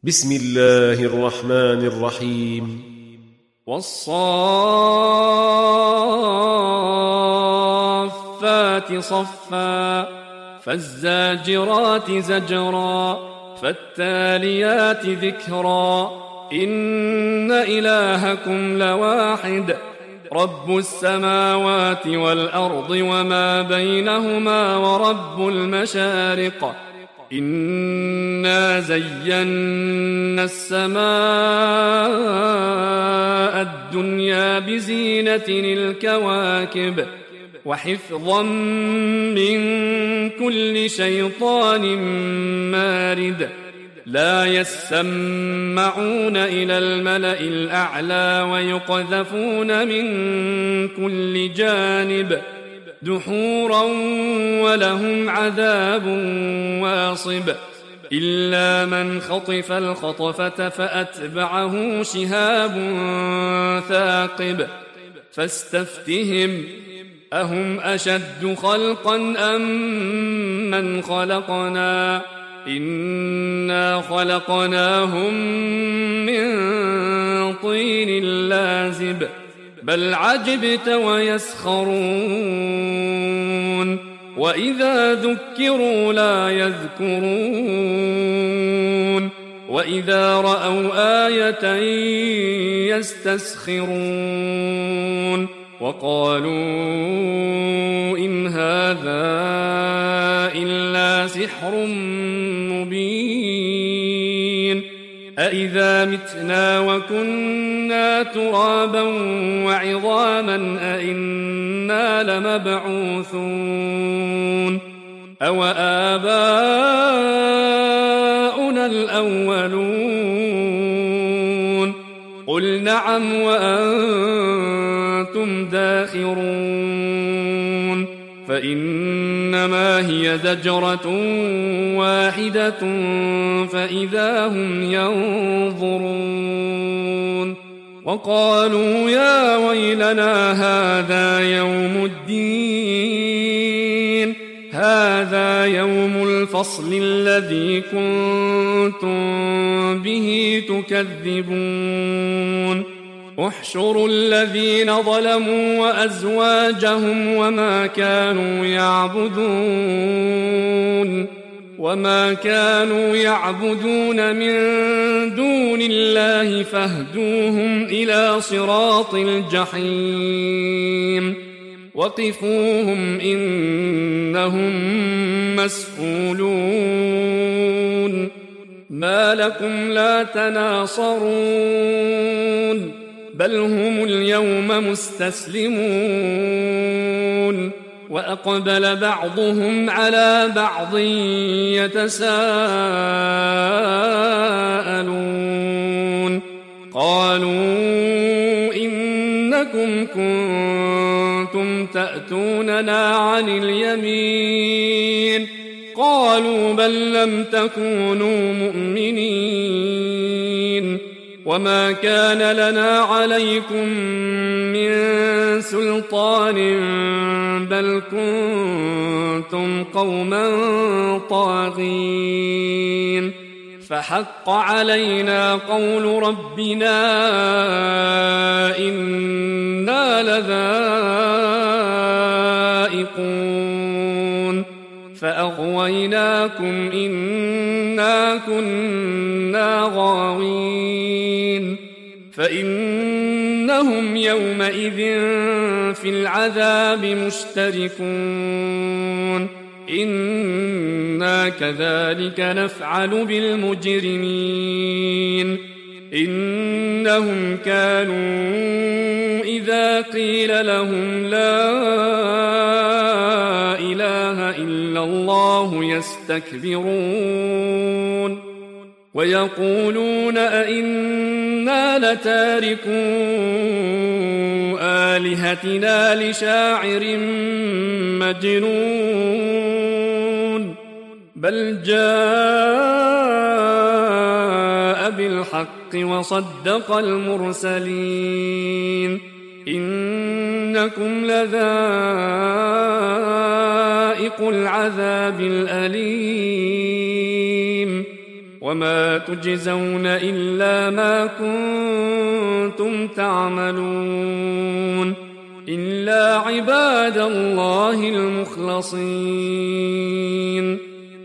بسم الله الرحمن الرحيم والصافات صفا فالزاجرات زجرا فالتاليات ذكرا إن إلهكم لواحد رب السماوات والأرض وما بينهما ورب المشارق إنا زينا السماء الدنيا بزينة الكواكب وحفظا من كل شيطان مارد لا يسمعون إلى الملأ الأعلى ويقذفون من كل جانب دحورا ولهم عذاب واصب إلا من خطف الخطفة فأتبعه شهاب ثاقب فاستفتهم أهم أشد خلقا أم من خلقنا إنا خلقناهم من طين لازب بل عجبت ويسخرون وإذا ذكروا لا يذكرون وإذا رأوا آية يستسخرون وقالوا إن هذا إلا سحر مبين أإذا متنا وكنا ترابا وعظاما أإنا لمبعوثون أو آباؤنا الأولون قل نعم وأنتم داخرون فإنما هي زجرة واحدة فإذا هم ينظرون وقالوا يا ويلنا هذا يوم الدين هذا يوم الفصل الذي كنتم به تكذبون احشروا الذين ظلموا وأزواجهم وما كانوا يعبدون من دون الله فاهدوهم إلى صراط الجحيم وقفوهم إنهم مسئولون ما لكم لا تناصرون بل هم اليوم مستسلمون وأقبل بعضهم على بعض يتساءلون قالوا إنكم كنتم تأتوننا عن اليمين قالوا بل لم تكونوا مؤمنين وما كان لنا عليكم من سلطان بل كنتم قوما طاغين فحق علينا قول ربنا إنا لذائقون فأغويناكم إنا كنا غاوين فإنهم يومئذ في العذاب مشتركون إنا كذلك نفعل بالمجرمين إنهم كانوا إذا قيل لهم لا إله إلا الله يستكبرون ويقولون أئنا لتاركو آلهتنا لشاعر مجنون بل جاء بالحق وصدق المرسلين إنكم لذائق العذاب الأليم وما تجزون إلا ما كنتم تعملون إلا عباد الله المخلصين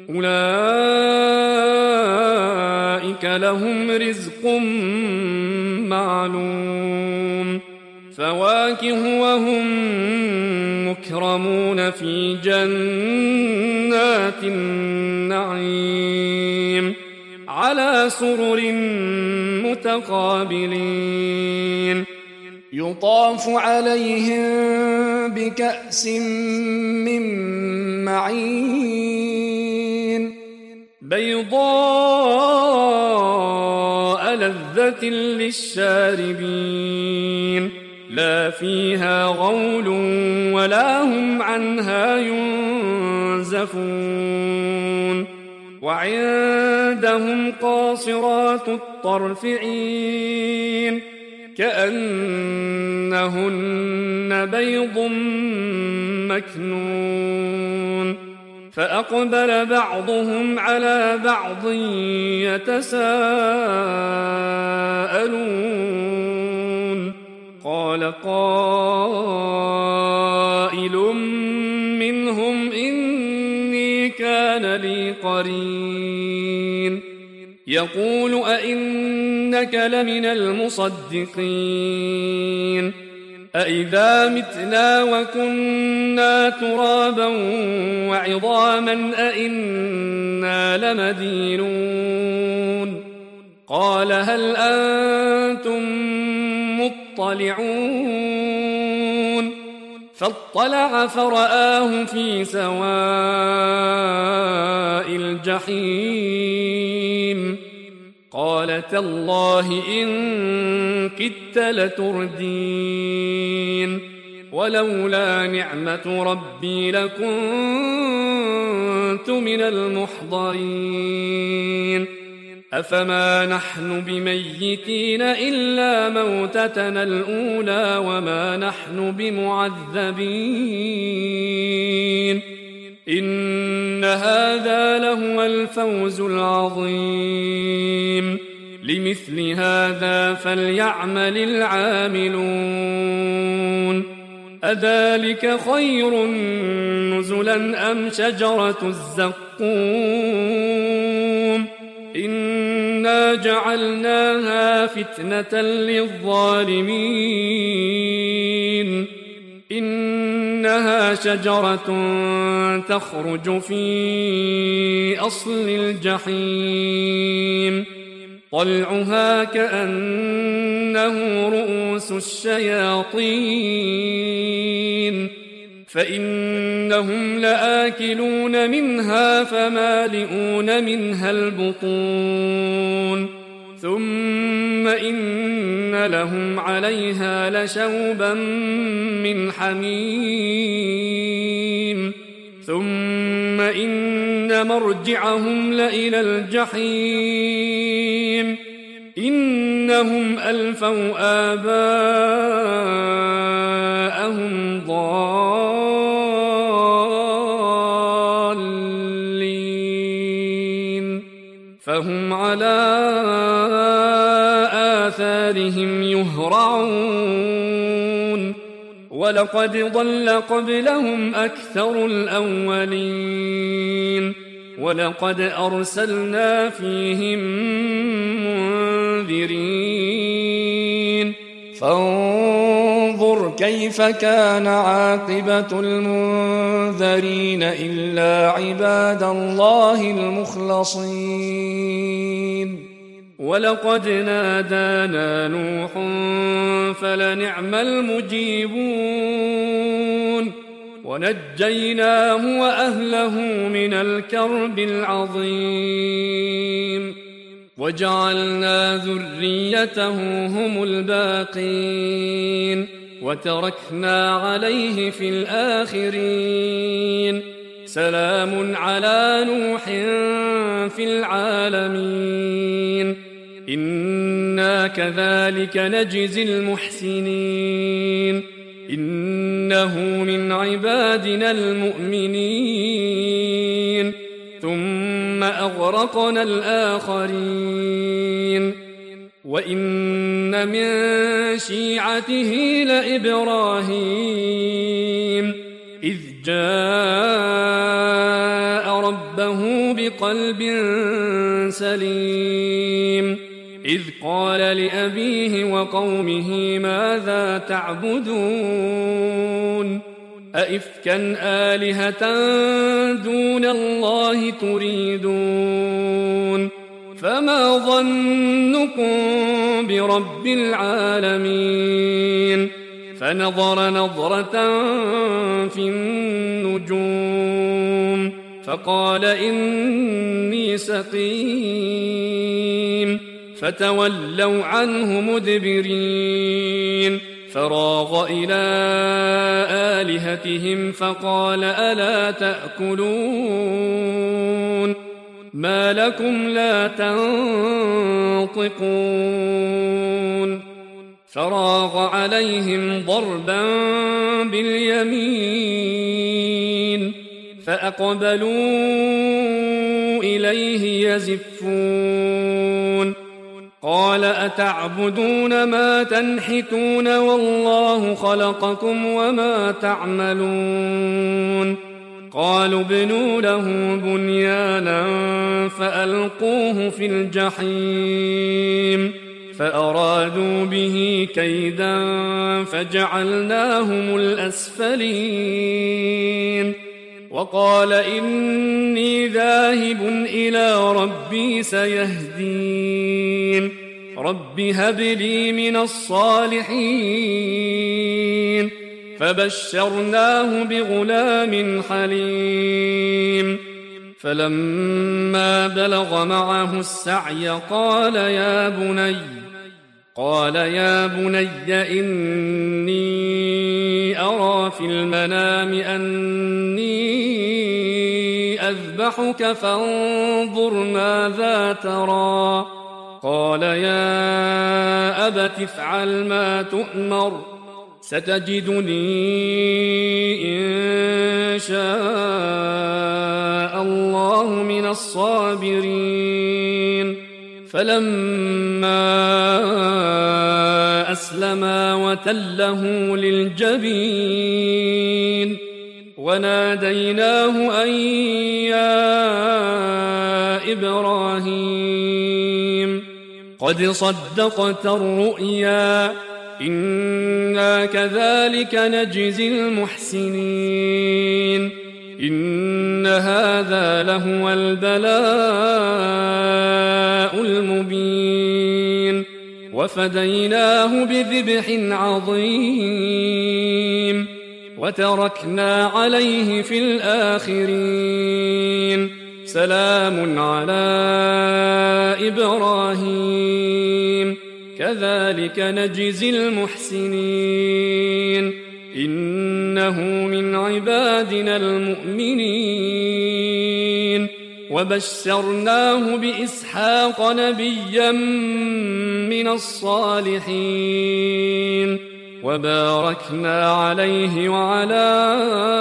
أولئك لهم رزق معلوم فواكه وهم مكرمون في جنات النعيم على سرر متقابلين يطاف عليهم بكأس من معين بيضاء لذة للشاربين لا فيها غول ولا هم عنها ينزفون وعندهم قاصرات الطرف عين كأنهن بيض مكنون فأقبل بعضهم على بعض يتساءلون قال قائل منهم إني كان لي قرين يقول أئنك لمن المصدقين أئذا متنا وكنا ترابا وعظاما أئنا لمدينون قال هل أنتم مطلعون فاطلع فرآه في سواء الجحيم قال تالله إن كدت لتردين ولولا نعمة ربي لكنت من المحضرين أفما نحن بميتين إلا موتتنا الأولى وما نحن بمعذبين إن هذا لهو الفوز العظيم لمثل هذا فليعمل العاملون أذلك خير نزلا أم شجرة الزقوم إنا جعلناها فتنة للظالمين إنها شجرة تخرج في أصل الجحيم طلعها كأنه رؤوس الشياطين فإنهم لآكلون منها فمالئون منها البطون ثم إن لهم عليها لشوبا من حميم ثم إن مرجعهم لإلى الجحيم إنهم ألفوا آباءهم ضالين فهم على آثارهم يهرعون ولقد ضل قبلهم أكثر الأولين ولقد أرسلنا فيهم منذرين فانظر كيف كان عاقبة المنذرين إلا عباد الله المخلصين ولقد نادانا نوح فلنعم المجيبون ونجيناه وأهله من الكرب العظيم وجعلنا ذريته هم الباقين وتركنا عليه في الآخرين سلام على نوح في العالمين إنا كذلك نجزي المحسنين إنه من عبادنا المؤمنين ثم أغرقنا الآخرين وإن من شيعته لإبراهيم إذ جاء ربه بقلب سليم إذ قال لأبيه وقومه ماذا تعبدون أئفكا آلهة دون الله تريدون فما ظنكم برب العالمين فنظر نظرة في النجوم فقال إني سقيم فتولوا عنه مدبرين فراغ إلى آلهتهم فقال ألا تأكلون ما لكم لا تنطقون فراغ عليهم ضربا باليمين فأقبلوا إليه يزفون قال أتعبدون ما تنحتون والله خلقكم وما تعملون قالوا ابنوا له بنيانا فألقوه في الجحيم فأرادوا به كيدا فجعلناهم الأسفلين وقال إني ذاهب إلى ربي سيهدين رب هب لي من الصالحين فبشرناه بغلام حليم فلما بلغ معه السعي قال يا بني إني أرى في المنام أني أذبحك فانظر ماذا ترى قال يا أبت افعل ما تؤمر ستجدني إن شاء الله من الصابرين فلما أسلما وتله للجبين وناديناه أن يا إبراهيم قد صدقت الرؤيا إنا كذلك نجزي المحسنين إن هذا لهو البلاء المبين وفديناه بذبح عظيم وتركنا عليه في الآخرين سلام على إبراهيم كذلك نجزي المحسنين إنه من عبادنا المؤمنين وبشرناه بإسحاق نبيا من الصالحين وباركنا عليه وعلى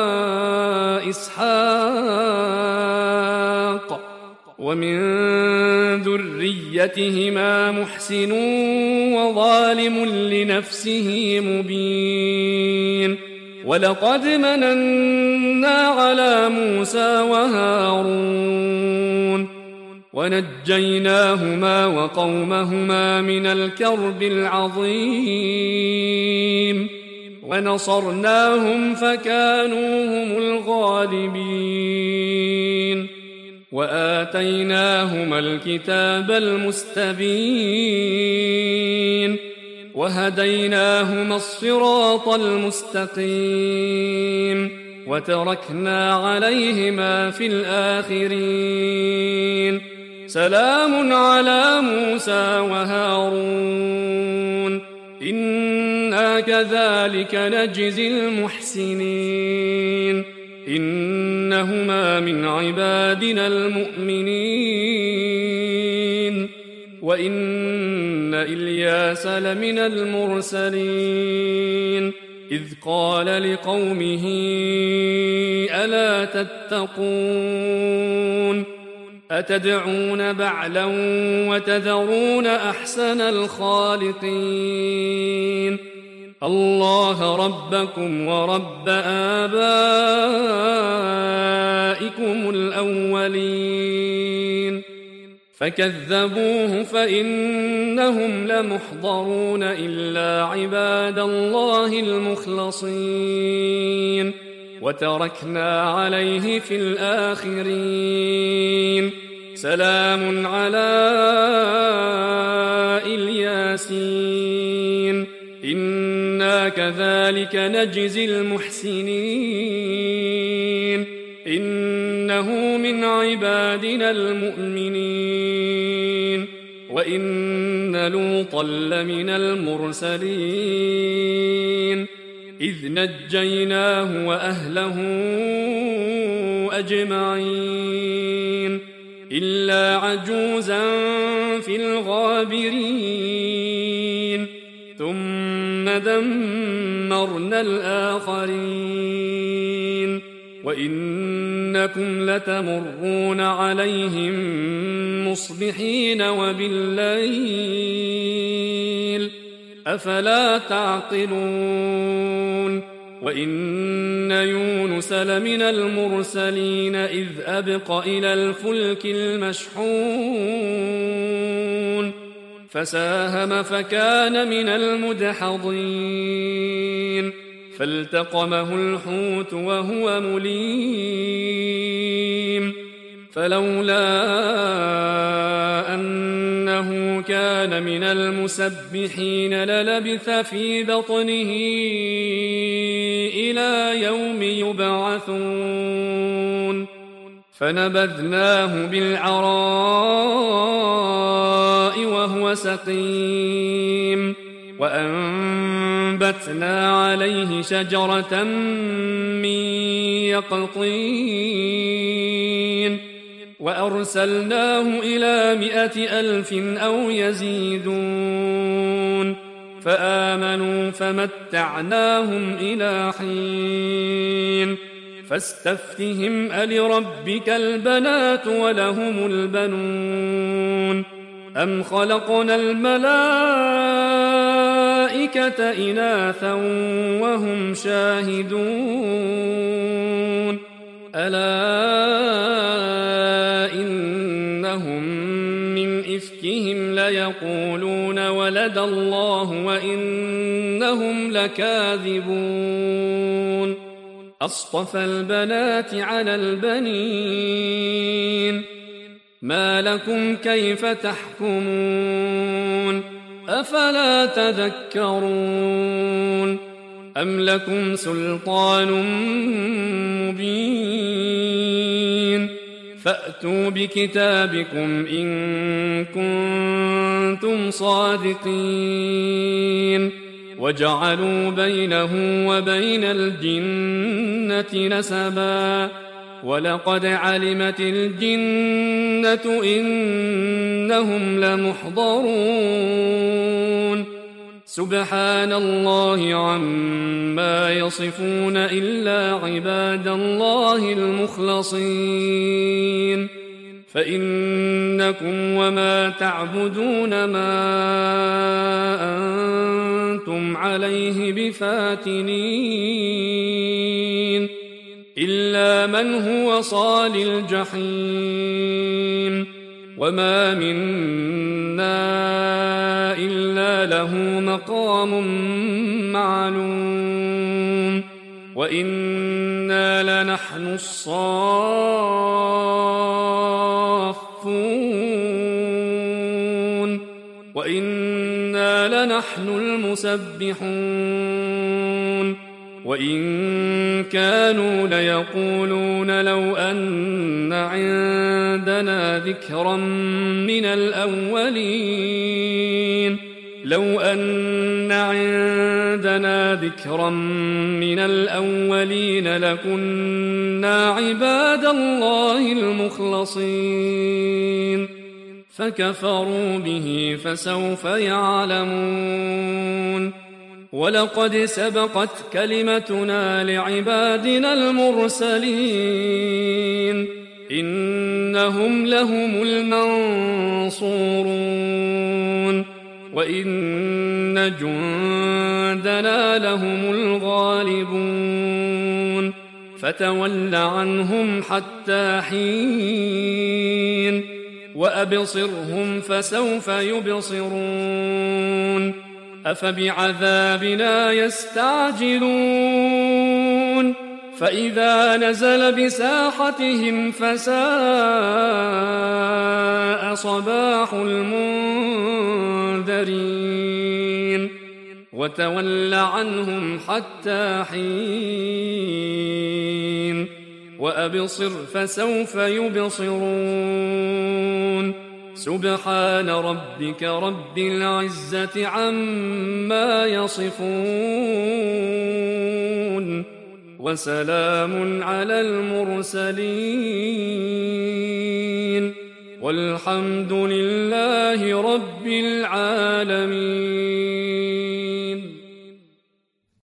إسحاق ومن ذريتهما محسن وظالم لنفسه مبين ولقد مننا على موسى وهارون ونجيناهما وقومهما من الكرب العظيم ونصرناهم فكانوا هم الغالبين وآتيناهما الكتاب المستبين وهديناهما الصراط المستقيم وتركنا عليهما في الآخرين سلام على موسى وهارون إنا كذلك نجزي المحسنين إنهما من عبادنا المؤمنين وإن إلياس لمن المرسلين إذ قال لقومه ألا تتقون أتدعون بعلا وتذرون أحسن الخالقين الله ربكم ورب آبائكم الأولين فكذبوه فإنهم لمحضرون إلا عباد الله المخلصين وتركنا عليه في الآخرين سلام على الياسين إنا كذلك نجزي المحسنين إنه من عبادنا المؤمنين وإن لوطا لمن المرسلين إذ نجيناه وأهله أجمعين إلا عجوزا في الغابرين ثم دمرنا الآخرين وإنكم لتمرون عليهم مصبحين وبالليل أفلا تعقلون وإن يونس لمن المرسلين إذ أبق إلى الفلك المشحون فساهم فكان من المدحضين فالتقمه الحوت وهو مليم فلولا أنه كان من المسبحين للبث في بطنه إلى يوم يبعثون فنبذناه بالعراء وهو سقيم وأنبتنا عليه شجرة من يقطين وأرسلناه إلى 100,000 أو يزيدون فآمنوا فمتعناهم إلى حين فاستفتهم ألربك البنات ولهم البنون أم خلقنا الملائكة إناثا وهم شاهدون ألا إنهم من إفكهم ليقولون ولد الله وإنهم لكاذبون أصطفى البنات على البنين ما لكم كيف تحكمون أفلا تذكرون أم لكم سلطان مبين فأتوا بكتابكم إن كنتم صادقين وجعلوا بينه وبين الجنة نسبا ولقد علمت الجنة إنهم لمحضرون سبحان الله عما يصفون إلا عباد الله المخلصين فإنكم وما تعبدون ما أنتم عليه بفاتنين إلا من هو صال الجحيم وما منا إلا له مقام معلوم وإنا لنحن الصافون وإنا لنحن المسبحون وإن كانوا ليقولون لو أن عندنا ذكرا من الأولين لو أن عندنا ذكرا من الأولين لكنا عباد الله المخلصين فكفروا به فسوف يعلمون ولقد سبقت كلمتنا لعبادنا المرسلين إنهم لهم المنصورون وإن جندنا لهم الغالبون فتول عنهم حتى حين وأبصرهم فسوف يبصرون أفبعذابنا يستعجلون فإذا نزل بساحتهم فساء صباح المنذرين وتول عنهم حتى حين وأبصر فسوف يبصرون سبحان ربك رب العزة عما يصفون وسلام على المرسلين والحمد لله رب العالمين.